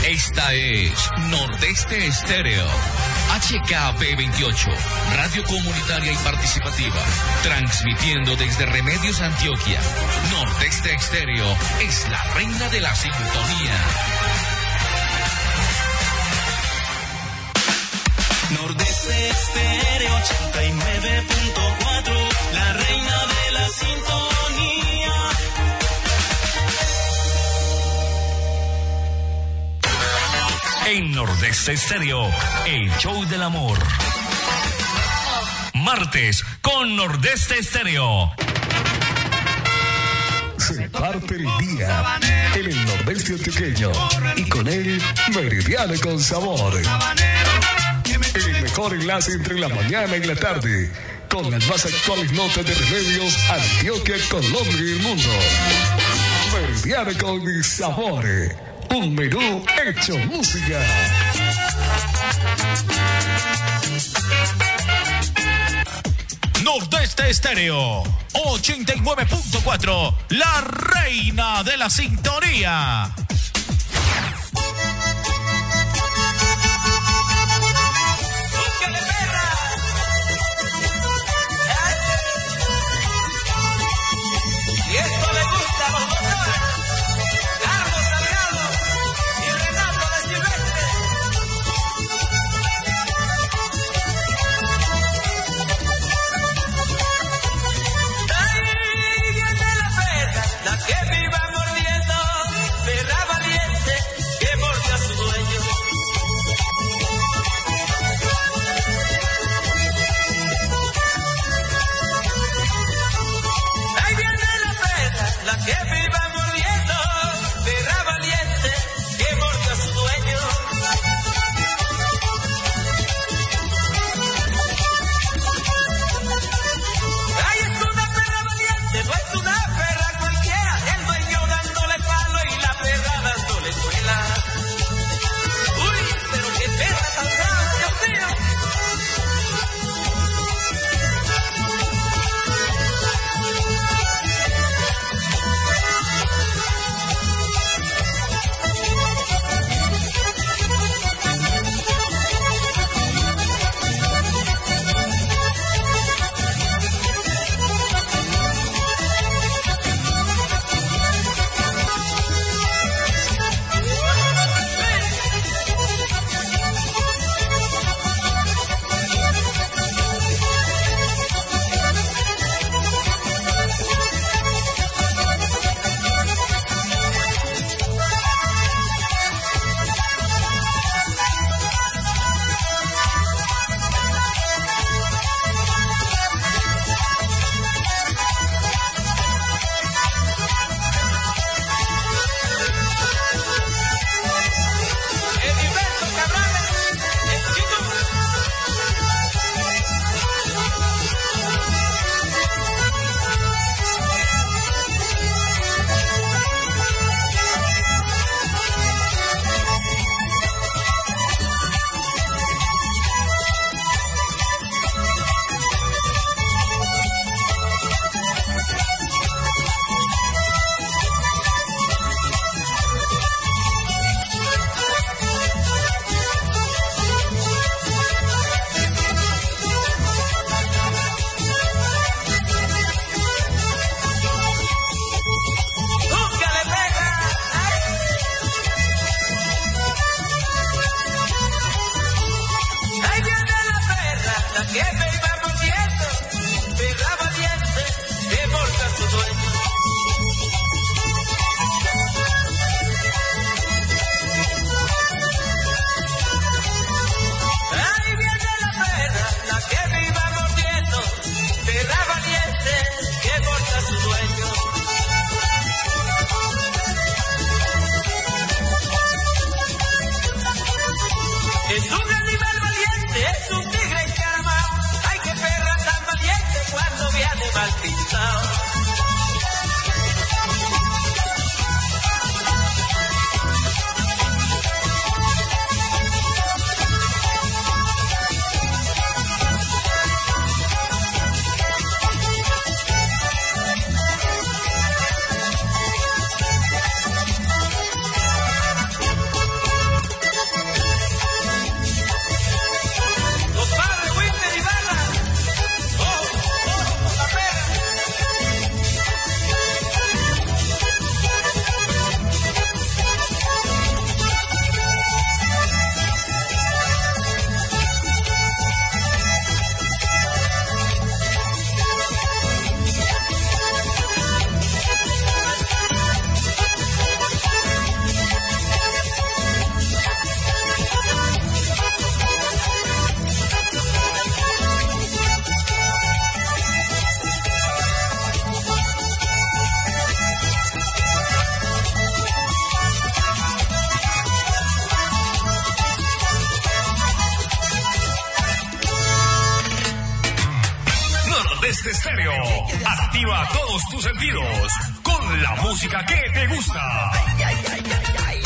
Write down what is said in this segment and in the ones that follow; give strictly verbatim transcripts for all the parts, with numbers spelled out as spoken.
Esta es Nordeste Estéreo. H K P veintiocho, radio comunitaria y participativa, transmitiendo desde Remedios, Antioquia. Nordeste Estéreo es la reina de la sintonía. Nordeste Estéreo ochenta y nueve punto cuatro, la reina de la sintonía. En Nordeste Estéreo, el show del amor. Martes con Nordeste Estéreo. Se parte el día en el Nordeste antioqueño y con él Meridiano con Sabor. El mejor enlace entre la mañana y la tarde, con las más actuales notas de Remedios, Antioquia, Colombia y el mundo. Meridiano con Sabor, un menú hecho música. Nordeste Estéreo ochenta y nueve punto cuatro, la reina de la sintonía. Y esto le gusta a los doctores Carlos Salgado y Renato de Silvestre. Ahí viene la perra, la que me iba mordiendo, perra valiente que mordió a su dueño. Ahí viene la que viva mordiendo, perra valiente que mordió a su dueño. Ay, es una perra valiente, no es una perra cualquiera. El dueño dándole palo y la perra dándole escuela. Uy, pero qué perra tan brava, Dios mío. Nordeste Estéreo. Activa todos tus sentidos con la música que te gusta. Ay, ay, ay, ay, ay.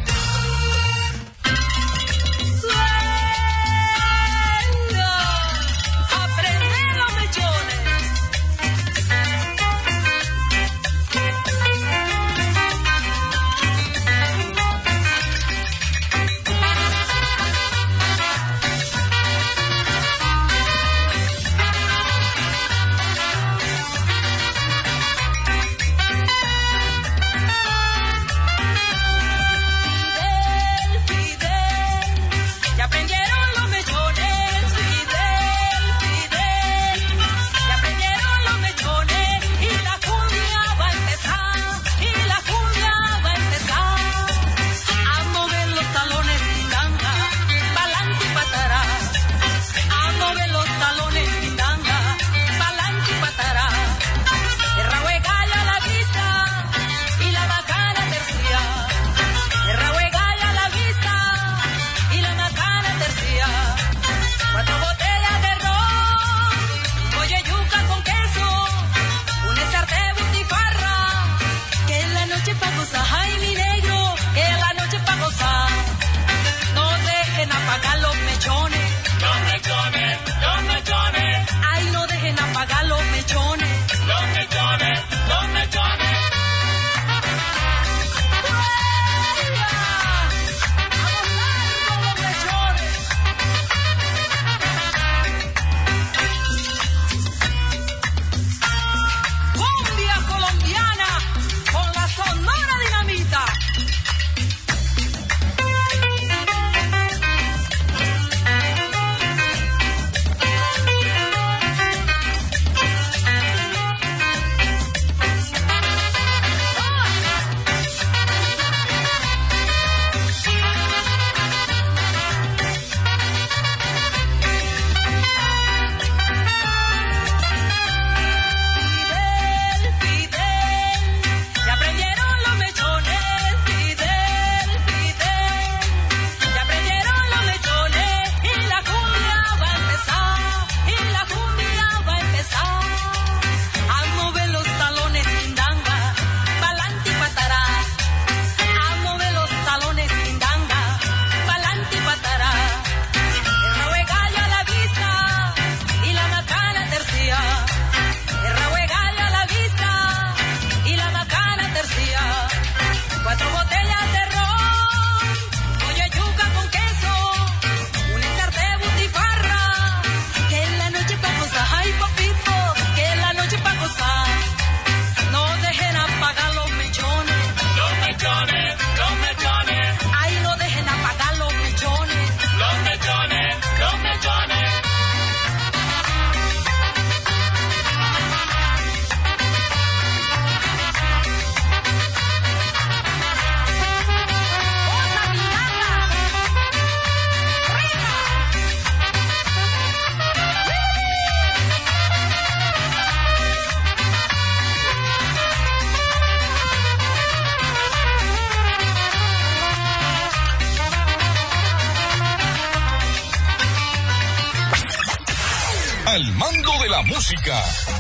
Al mando de la música.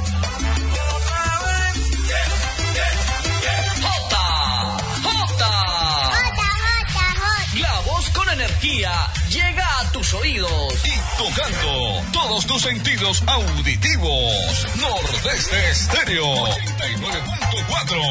Jota, Jota. La voz con energía llega a tus oídos. Y tocando todos tus sentidos auditivos. Nordeste Estéreo ochenta y nueve punto cuatro.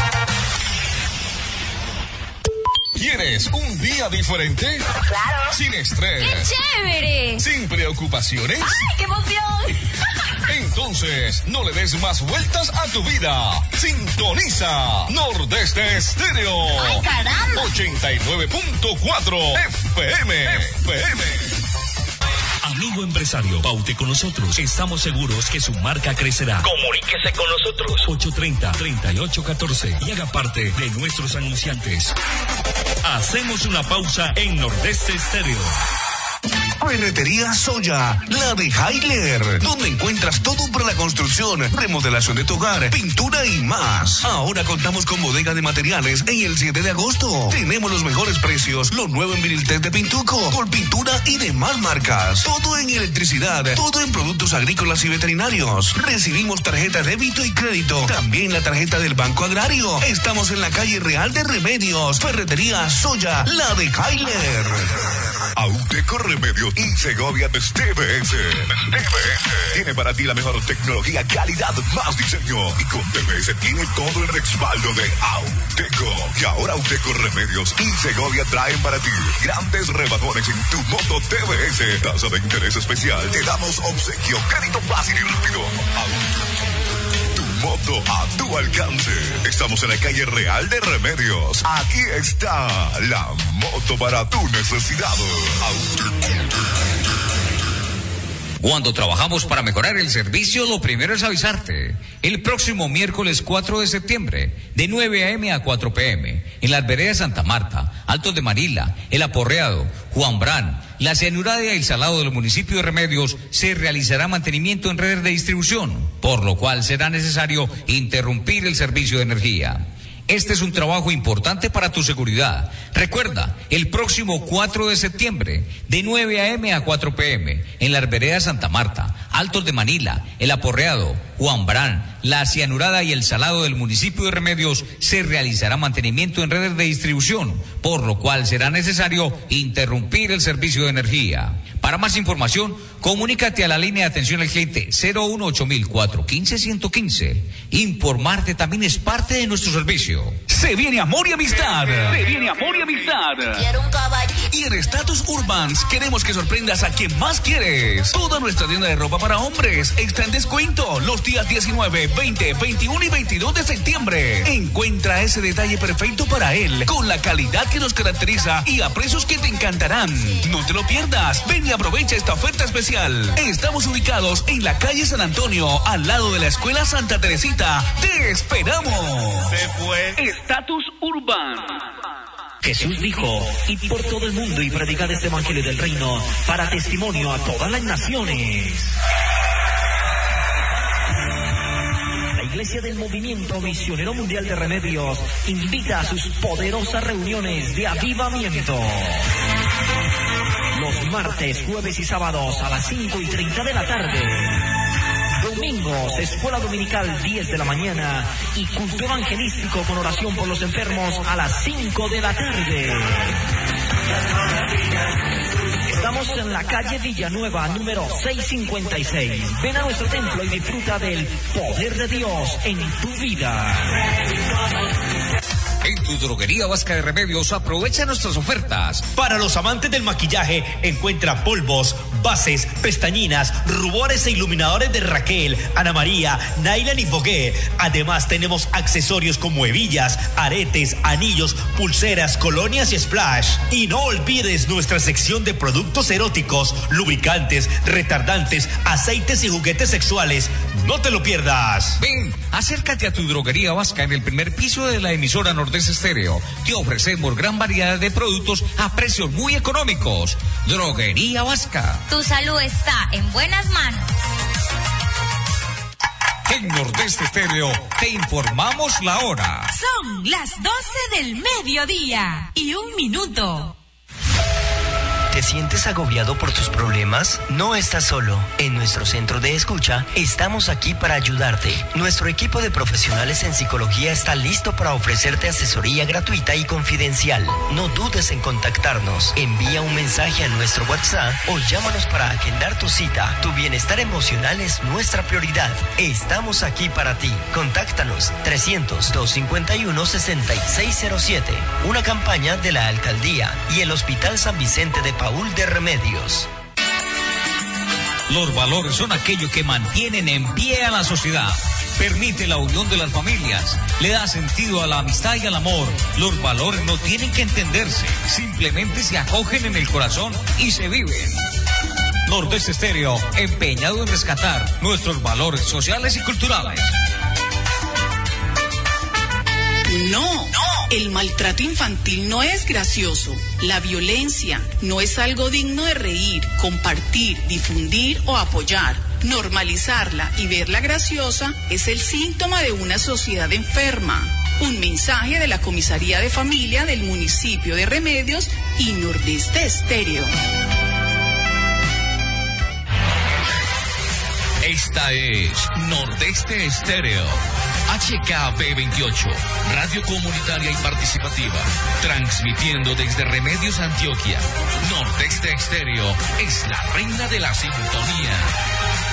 ¿Quieres un día diferente? Claro. Sin estrés. ¡Qué chévere! Sin preocupaciones. ¡Ay, qué emoción! Entonces, no le des más vueltas a tu vida. Sintoniza Nordeste Estéreo. ¡Ay, caramba! ochenta y nueve punto cuatro F M. F M. Amigo empresario, paute con nosotros. Estamos seguros que su marca crecerá. Comuníquese con nosotros. ocho treinta, treinta y ocho catorce y haga parte de nuestros anunciantes. Hacemos una pausa en Nordeste Estéreo. Ferretería Soya, la de Hailer, donde encuentras todo para la construcción, remodelación de tu hogar, pintura y más. Ahora contamos con bodega de materiales en el siete de agosto. Tenemos los mejores precios, lo nuevo en Viniltec de Pintuco, por pintura y demás marcas. Todo en electricidad, todo en productos agrícolas y veterinarios. Recibimos tarjeta débito y crédito, también la tarjeta del Banco Agrario. Estamos en la calle Real de Remedios. Ferretería Soya, la de Hailer. Auteco Remedios y Segovia de T V S. T V S tiene para ti la mejor tecnología, calidad, más diseño. Y con T V S tiene todo el respaldo de Auteco. Y ahora Auteco Remedios y Segovia traen para ti grandes rebajones en tu moto T V S. Tasa de interés especial. Te damos obsequio, crédito fácil y rápido. Tu moto a tu alcance. Estamos en la calle Real de Remedios. Aquí está la moto para tu necesidad. Cuando trabajamos para mejorar el servicio, lo primero es avisarte. El próximo miércoles cuatro de septiembre, de nueve a eme a cuatro pe eme, en las veredas Santa Marta, Altos de Manila, El Aporreado, Juan Brán, La Cianurada y El Salado del municipio de Remedios, se realizará mantenimiento en redes de distribución, por lo cual será necesario interrumpir el servicio de energía. Este es un trabajo importante para tu seguridad. Recuerda, el próximo cuatro de septiembre, de nueve a eme a cuatro pe eme, en las veredas Santa Marta, Altos de Manila, El Aporreado, Juan Brán, La Cianurada y El Salado del municipio de Remedios, se realizará mantenimiento en redes de distribución, por lo cual será necesario interrumpir el servicio de energía. Para más información, comunícate a la línea de atención al cliente cero uno ocho mil cuatrocientos quince ciento quince. Informarte también es parte de nuestro servicio. Se viene amor y amistad. Se viene amor y amistad. Quiero un caballito. Y en Status Urbans queremos que sorprendas a quien más quieres. Toda nuestra tienda de ropa para hombres está en descuento los días diecinueve, veinte, veintiuno y veintidós de septiembre. Encuentra ese detalle perfecto para él, con la calidad que nos caracteriza y a precios que te encantarán. No te lo pierdas. Ven y aprovecha esta oferta especial. Estamos ubicados en la calle San Antonio, al lado de la Escuela Santa Teresita. ¡Te esperamos! Se fue. Status Urban. Jesús dijo, id por todo el mundo y predicad este evangelio del reino para testimonio a todas las naciones. La Iglesia del Movimiento Misionero Mundial de Remedios invita a sus poderosas reuniones de avivamiento. Los martes, jueves y sábados a las cinco y treinta de la tarde. Domingos, escuela dominical diez de la mañana y culto evangelístico con oración por los enfermos a las cinco de la tarde. Estamos en la calle Villanueva, número seiscientos cincuenta y seis. Ven a nuestro templo y disfruta del poder de Dios en tu vida. En tu droguería Vasca de Remedios aprovecha nuestras ofertas. Para los amantes del maquillaje, encuentra polvos, bases, pestañinas, rubores e iluminadores de Raquel, Ana María, Nailan y Fogué. Además tenemos accesorios como hebillas, aretes, anillos, pulseras, colonias y splash. Y no olvides nuestra sección de productos eróticos, lubricantes, retardantes, aceites y juguetes sexuales. No te lo pierdas. Ven, acércate a tu droguería Vasca en el primer piso de la emisora Nordeste Estéreo. Te ofrecemos gran variedad de productos a precios muy económicos. Droguería Vasca. Tu salud está en buenas manos. En Nordeste Estéreo te informamos la hora. Son las doce del mediodía y un minuto. ¿Te sientes agobiado por tus problemas? No estás solo. En nuestro centro de escucha estamos aquí para ayudarte. Nuestro equipo de profesionales en psicología está listo para ofrecerte asesoría gratuita y confidencial. No dudes en contactarnos. Envía un mensaje a nuestro WhatsApp o llámanos para agendar tu cita. Tu bienestar emocional es nuestra prioridad. Estamos aquí para ti. Contáctanos trescientos, doscientos cincuenta y uno, sesenta y seis cero siete. Una campaña de la Alcaldía y el Hospital San Vicente de Paúl de Remedios. Los valores son aquello que mantienen en pie a la sociedad. Permite la unión de las familias, le da sentido a la amistad y al amor. Los valores no tienen que entenderse, simplemente se acogen en el corazón y se viven. Nordeste Estéreo, empeñado en rescatar nuestros valores sociales y culturales. No, no, el maltrato infantil no es gracioso. La violencia no es algo digno de reír, compartir, difundir o apoyar. Normalizarla y verla graciosa es el síntoma de una sociedad enferma. Un mensaje de la Comisaría de Familia del municipio de Remedios y Nordeste Estéreo. Esta es Nordeste Estéreo. H K B veintiocho, radio comunitaria y participativa, transmitiendo desde Remedios, Antioquia. Nordeste Estéreo es la reina de la sintonía.